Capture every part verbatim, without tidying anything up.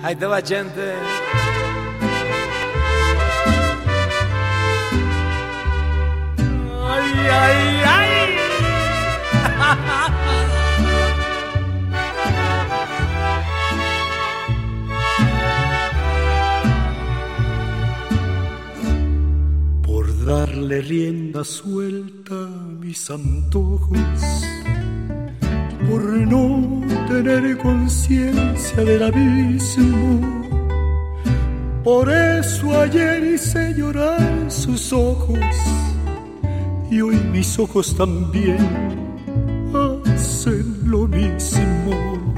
Ahí te va, gente. Ay, ay, ay. Por darle rienda suelta a mis antojos, por no tener conciencia del abismo, por eso ayer hice llorar sus ojos, y hoy mis ojos también hacen lo mismo.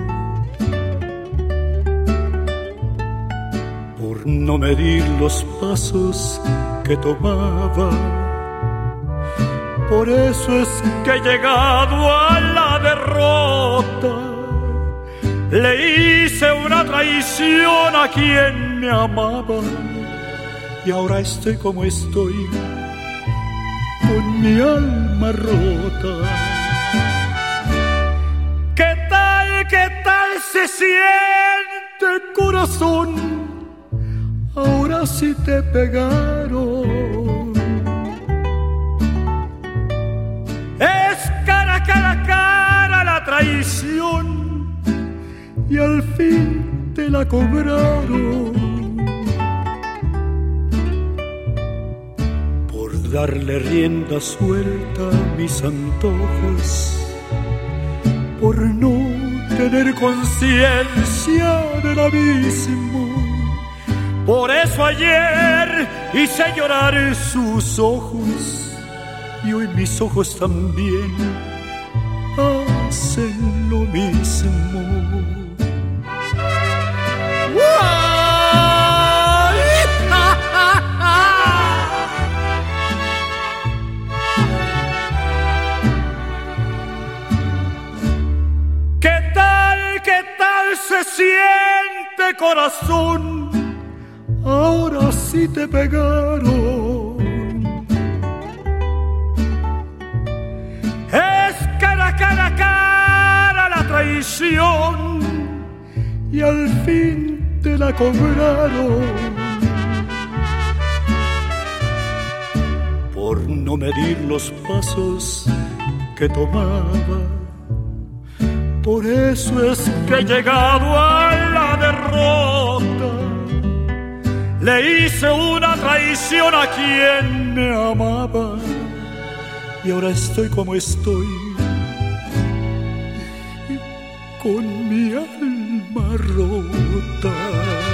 Por no medir los pasos que tomaba, por eso es que he llegado a la derrota. Le hice una traición a quien me amaba, y ahora estoy como estoy, con mi alma rota. ¿Qué tal, qué tal se siente, corazón? Ahora sí te pegaron. Es cara, cara, cara la traición, y al fin te la cobraron. Por darle rienda suelta a mis antojos, por no tener conciencia del abismo, por eso ayer hice llorar sus ojos, y hoy mis ojos también hacen lo mismo. ¿Qué tal, qué tal se siente, corazón? Ahora sí te pegaron. Es cara, cara, cara la traición, y al fin te la cobraron. Por no medir los pasos que tomaba, por eso es que he llegado a la derrota. Le hice una traición a quien me amaba, y ahora estoy como estoy, con mi alma rota.